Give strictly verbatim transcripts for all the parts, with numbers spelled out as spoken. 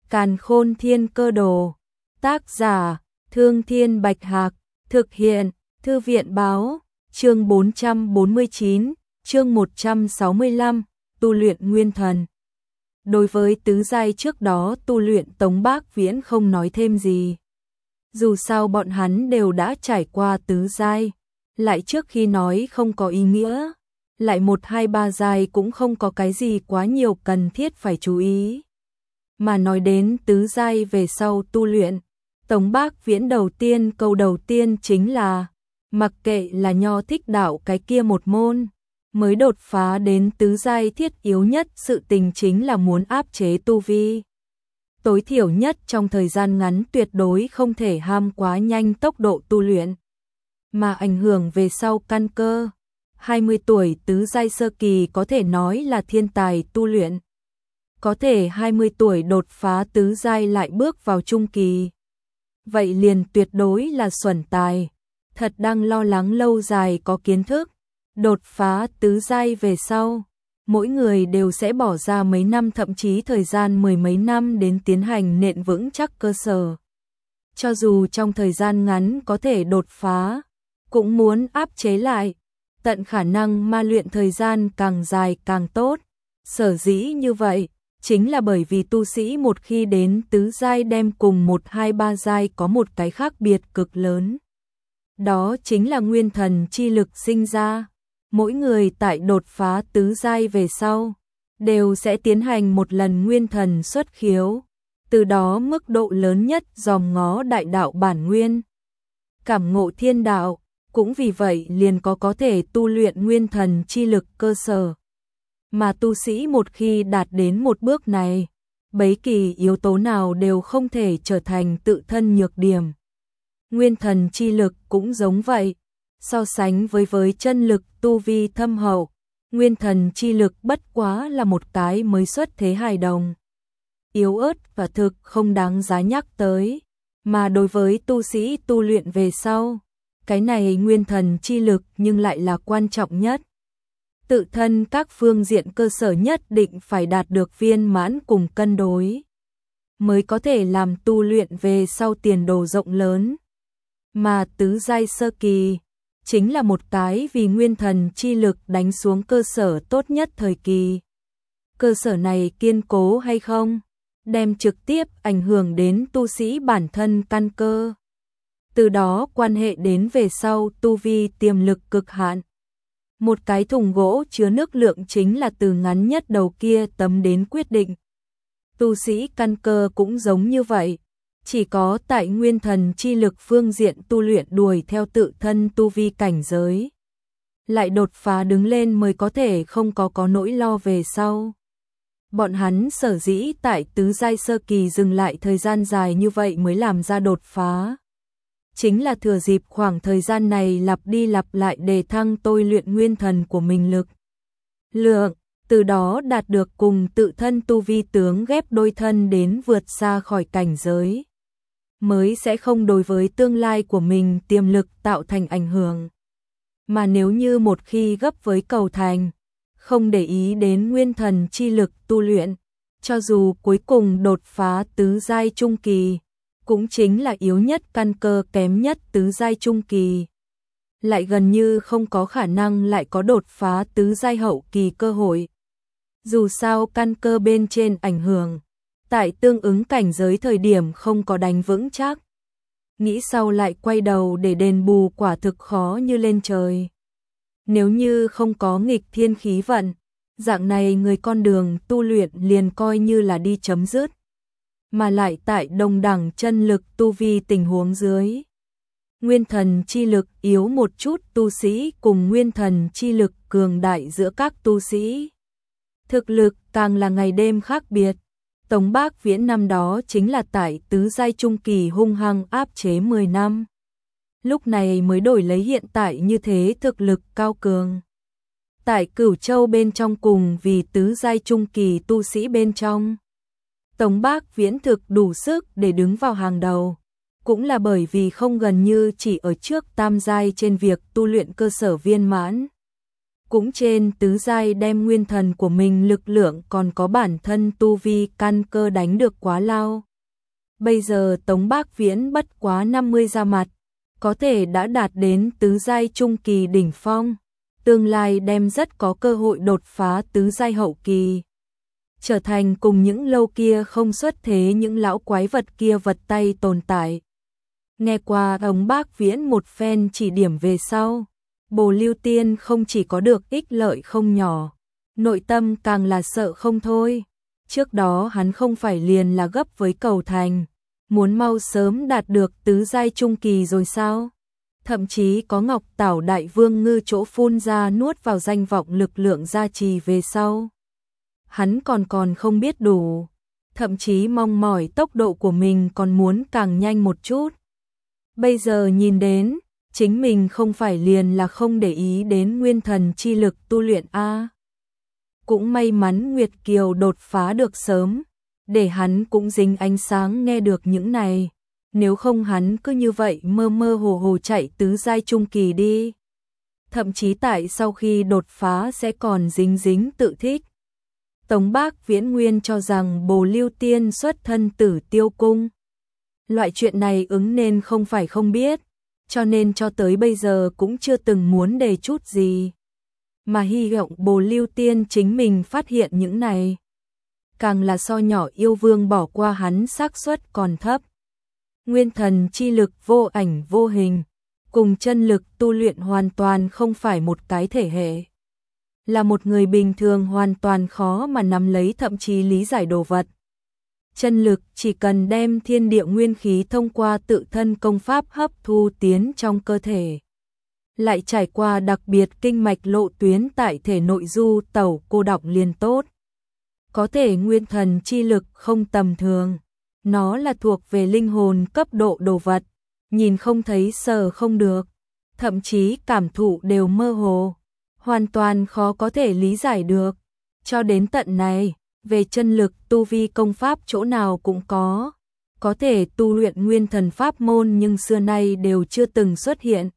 Càn Khôn Thiên Cơ Đồ. Tác giả: Thương Thiên Bạch Hạc. Thực hiện: Thư viện Báo. Chương bốn trăm bốn mươi chín, chương một trăm sáu mươi lăm, tu luyện nguyên thần. Đối với tứ giai trước đó tu luyện, Tống Bác Viễn không nói thêm gì. Dù sao bọn hắn đều đã trải qua tứ giai, lại trước khi nói không có ý nghĩa, lại một hai ba giai cũng không có cái gì quá nhiều cần thiết phải chú ý. Mà nói đến tứ giai về sau tu luyện, Tống Bác Viễn đầu tiên câu đầu tiên chính là mặc kệ là Nho Thích Đạo cái kia một môn, mới đột phá đến tứ giai, thiết yếu nhất sự tình chính là muốn áp chế tu vi. Tối thiểu nhất trong thời gian ngắn tuyệt đối không thể ham quá nhanh tốc độ tu luyện, mà ảnh hưởng về sau căn cơ. hai mươi tuổi tứ giai sơ kỳ có thể nói là thiên tài tu luyện. Có thể hai mươi tuổi đột phá tứ giai lại bước vào trung kỳ, vậy liền tuyệt đối là xuẩn tài. Thật đang lo lắng lâu dài có kiến thức, đột phá tứ giai về sau, mỗi người đều sẽ bỏ ra mấy năm, thậm chí thời gian mười mấy năm đến tiến hành nện vững chắc cơ sở. Cho dù trong thời gian ngắn có thể đột phá, cũng muốn áp chế lại, tận khả năng ma luyện thời gian càng dài càng tốt. Sở dĩ như vậy, chính là bởi vì tu sĩ một khi đến tứ giai đem cùng một hai ba giai có một cái khác biệt cực lớn. Đó chính là nguyên thần chi lực sinh ra. Mỗi người tại đột phá tứ giai về sau, đều sẽ tiến hành một lần nguyên thần xuất khiếu, từ đó mức độ lớn nhất dòm ngó đại đạo bản nguyên, cảm ngộ thiên đạo, cũng vì vậy liền có có thể tu luyện nguyên thần chi lực cơ sở. Mà tu sĩ một khi đạt đến một bước này, bất kỳ yếu tố nào đều không thể trở thành tự thân nhược điểm. Nguyên thần chi lực cũng giống vậy, so sánh với với chân lực tu vi thâm hậu, nguyên thần chi lực bất quá là một cái mới xuất thế hài đồng, yếu ớt và thực không đáng giá nhắc tới. Mà đối với tu sĩ tu luyện về sau, cái này nguyên thần chi lực nhưng lại là quan trọng nhất. Tự thân các phương diện cơ sở nhất định phải đạt được viên mãn cùng cân đối, mới có thể làm tu luyện về sau tiền đồ rộng lớn. Mà tứ giai sơ kỳ chính là một cái vì nguyên thần chi lực đánh xuống cơ sở tốt nhất thời kỳ. Cơ sở này kiên cố hay không, đem trực tiếp ảnh hưởng đến tu sĩ bản thân căn cơ. Từ đó quan hệ đến về sau tu vi tiềm lực cực hạn. Một cái thùng gỗ chứa nước lượng chính là từ ngắn nhất đầu kia tấm đến quyết định. Tu sĩ căn cơ cũng giống như vậy. Chỉ có tại nguyên thần chi lực phương diện tu luyện đuổi theo tự thân tu vi cảnh giới, lại đột phá đứng lên mới có thể không có có nỗi lo về sau. Bọn hắn sở dĩ tại tứ giai sơ kỳ dừng lại thời gian dài như vậy mới làm ra đột phá, chính là thừa dịp khoảng thời gian này lặp đi lặp lại đề thăng tôi luyện nguyên thần của mình lực lượng, từ đó đạt được cùng tự thân tu vi tướng ghép đôi thân đến vượt xa khỏi cảnh giới, mới sẽ không đối với tương lai của mình tiềm lực tạo thành ảnh hưởng. Mà nếu như một khi gấp với cầu thành, không để ý đến nguyên thần chi lực tu luyện, cho dù cuối cùng đột phá tứ giai trung kỳ, cũng chính là yếu nhất căn cơ kém nhất tứ giai trung kỳ, lại gần như không có khả năng lại có đột phá tứ giai hậu kỳ cơ hội. Dù sao căn cơ bên trên ảnh hưởng, tại tương ứng cảnh giới thời điểm không có đánh vững chắc, nghĩ sau lại quay đầu để đền bù quả thực khó như lên trời. Nếu như không có nghịch thiên khí vận, dạng này người con đường tu luyện liền coi như là đi chấm dứt. Mà lại tại đồng đẳng chân lực tu vi tình huống dưới, nguyên thần chi lực yếu một chút tu sĩ cùng nguyên thần chi lực cường đại giữa các tu sĩ, thực lực càng là ngày đêm khác biệt. Tống Bác Viễn năm đó chính là tại tứ giai trung kỳ hung hăng áp chế mười năm. Lúc này mới đổi lấy hiện tại như thế thực lực cao cường. Tại Cửu Châu bên trong cùng vì tứ giai trung kỳ tu sĩ bên trong, Tống Bác Viễn thực đủ sức để đứng vào hàng đầu, cũng là bởi vì không gần như chỉ ở trước tam giai trên việc tu luyện cơ sở viên mãn. cũng trên tứ giai đem nguyên thần của mình lực lượng còn có bản thân tu vi căn cơ đánh được quá lao. Bây giờ Tống Bác Viễn bất quá năm mươi ra mặt, có thể đã đạt đến tứ giai trung kỳ đỉnh phong, tương lai đem rất có cơ hội đột phá tứ giai hậu kỳ, trở thành cùng những lâu kia không xuất thế những lão quái vật kia vật tay tồn tại. Nghe qua Tống Bác Viễn một phen chỉ điểm về sau, Bồ Lưu Tiên không chỉ có được ích lợi không nhỏ, nội tâm càng là sợ không thôi. Trước đó hắn không phải liền là gấp với cầu thành, muốn mau sớm đạt được tứ giai trung kỳ rồi sao? Thậm chí có Ngọc Tảo Đại Vương ngư chỗ phun ra nuốt vào danh vọng lực lượng gia trì về sau. Hắn còn còn không biết đủ, thậm chí mong mỏi tốc độ của mình còn muốn càng nhanh một chút. Bây giờ nhìn đến, chính mình không phải liền là không để ý đến nguyên thần chi lực tu luyện a. Cũng may mắn Nguyệt Kiều đột phá được sớm, để hắn cũng dính ánh sáng nghe được những này, nếu không hắn cứ như vậy mơ mơ hồ hồ chạy tứ giai trung kỳ đi. Thậm chí tại sau khi đột phá sẽ còn dính dính tự thích. Tống Bác Viễn nguyên cho rằng Bồ Lưu Tiên xuất thân Tử Tiêu Cung. Loại chuyện này ứng nên không phải không biết, cho nên cho tới bây giờ cũng chưa từng muốn đề chút gì. Mà hy vọng Bồ Lưu Tiên chính mình phát hiện những này. Càng là so nhỏ yêu vương bỏ qua hắn xác suất còn thấp. Nguyên thần chi lực vô ảnh vô hình, cùng chân lực tu luyện hoàn toàn không phải một cái thể hệ. Là một người bình thường hoàn toàn khó mà nắm lấy thậm chí lý giải đồ vật. Chân lực chỉ cần đem thiên địa nguyên khí thông qua tự thân công pháp hấp thu tiến trong cơ thể. Lại trải qua đặc biệt kinh mạch lộ tuyến tại thể nội du tẩu cô đọng liền tốt. Có thể nguyên thần chi lực không tầm thường. Nó là thuộc về linh hồn cấp độ đồ vật. Nhìn không thấy sờ không được. Thậm chí cảm thụ đều mơ hồ. Hoàn toàn khó có thể lý giải được. Cho đến tận này, về chân lực tu vi công pháp chỗ nào cũng có. Có thể tu luyện nguyên thần pháp môn nhưng xưa nay đều chưa từng xuất hiện.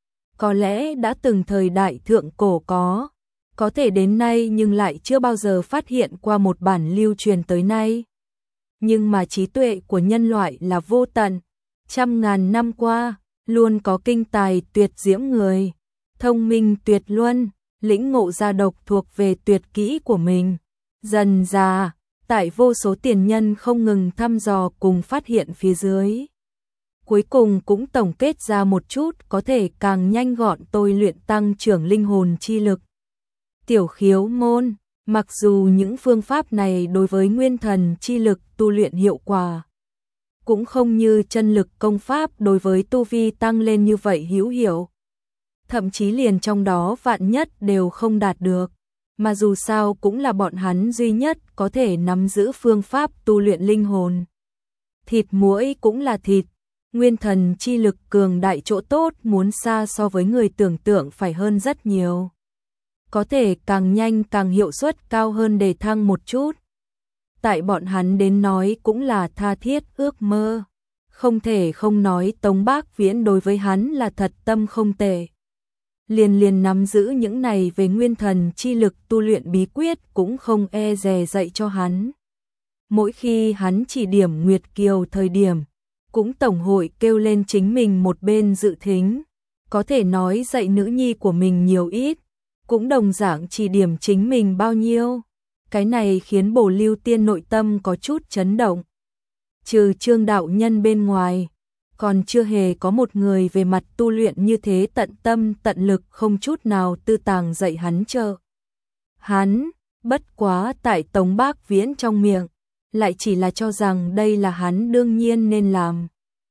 Có lẽ đã từng thời đại thượng cổ có. Có thể đến nay nhưng lại chưa bao giờ phát hiện qua một bản lưu truyền tới nay. Nhưng mà trí tuệ của nhân loại là vô tận. Trăm ngàn năm qua, luôn có kinh tài tuyệt diễm người. Thông minh tuyệt luân, lĩnh ngộ ra độc thuộc về tuyệt kỹ của mình. Dần dà, tại vô số tiền nhân không ngừng thăm dò cùng phát hiện phía dưới. Cuối cùng cũng tổng kết ra một chút có thể càng nhanh gọn tôi luyện tăng trưởng linh hồn chi lực. Tiểu khiếu môn, mặc dù những phương pháp này đối với nguyên thần chi lực tu luyện hiệu quả, cũng không như chân lực công pháp đối với tu vi tăng lên như vậy hữu hiệu. Thậm chí liền trong đó vạn nhất đều không đạt được, mà dù sao cũng là bọn hắn duy nhất có thể nắm giữ phương pháp tu luyện linh hồn. Thịt muỗi cũng là thịt, nguyên thần chi lực cường đại chỗ tốt muốn xa so với người tưởng tượng phải hơn rất nhiều. Có thể càng nhanh càng hiệu suất cao hơn để thăng một chút. Tại bọn hắn đến nói cũng là tha thiết ước mơ. Không thể không nói Tống Bác Viễn đối với hắn là thật tâm không tệ. Liền liền nắm giữ những này về nguyên thần chi lực tu luyện bí quyết cũng không e dè dạy cho hắn. Mỗi khi hắn chỉ điểm Nguyệt Kiều thời điểm, cũng tổng hội kêu lên chính mình một bên dự thính. Có thể nói dạy nữ nhi của mình nhiều ít, cũng đồng dạng chỉ điểm chính mình bao nhiêu. Cái này khiến Bồ Lưu Tiên nội tâm có chút chấn động. Trừ Trương đạo nhân bên ngoài, còn chưa hề có một người về mặt tu luyện như thế tận tâm tận lực không chút nào tư tàng dạy hắn trợ. Hắn, bất quá tại Tống Bác Viễn trong miệng, lại chỉ là cho rằng đây là hắn đương nhiên nên làm.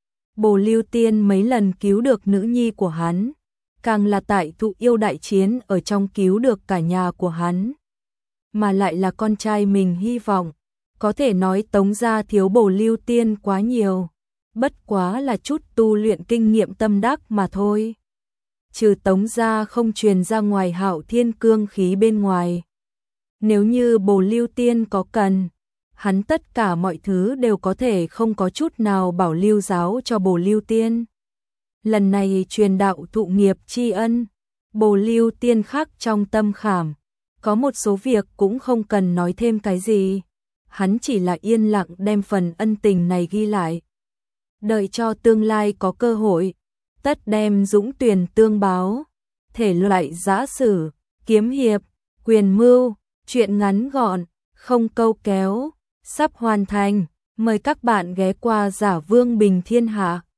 Bồ Lưu Tiên mấy lần cứu được nữ nhi của hắn, càng là tại thụ yêu đại chiến ở trong cứu được cả nhà của hắn. Mà lại là con trai mình hy vọng, có thể nói Tống gia thiếu Bồ Lưu Tiên quá nhiều, bất quá là chút tu luyện kinh nghiệm tâm đắc mà thôi. Trừ Tống gia không truyền ra ngoài Hạo Thiên cương khí bên ngoài. Nếu như Bồ Lưu Tiên có cần, hắn tất cả mọi thứ đều có thể không có chút nào bảo lưu giáo cho Bồ Lưu Tiên. Lần này truyền đạo thụ nghiệp tri ân, Bồ Lưu Tiên khắc trong tâm khảm, có một số việc cũng không cần nói thêm cái gì, hắn chỉ là yên lặng đem phần ân tình này ghi lại. Đợi cho tương lai có cơ hội, tất đem dũng tuyển tương báo. Thể loại giã sử, kiếm hiệp, quyền mưu, truyện ngắn gọn, không câu kéo, sắp hoàn thành. Mời các bạn ghé qua Giả Vương Bình Thiên Hạ.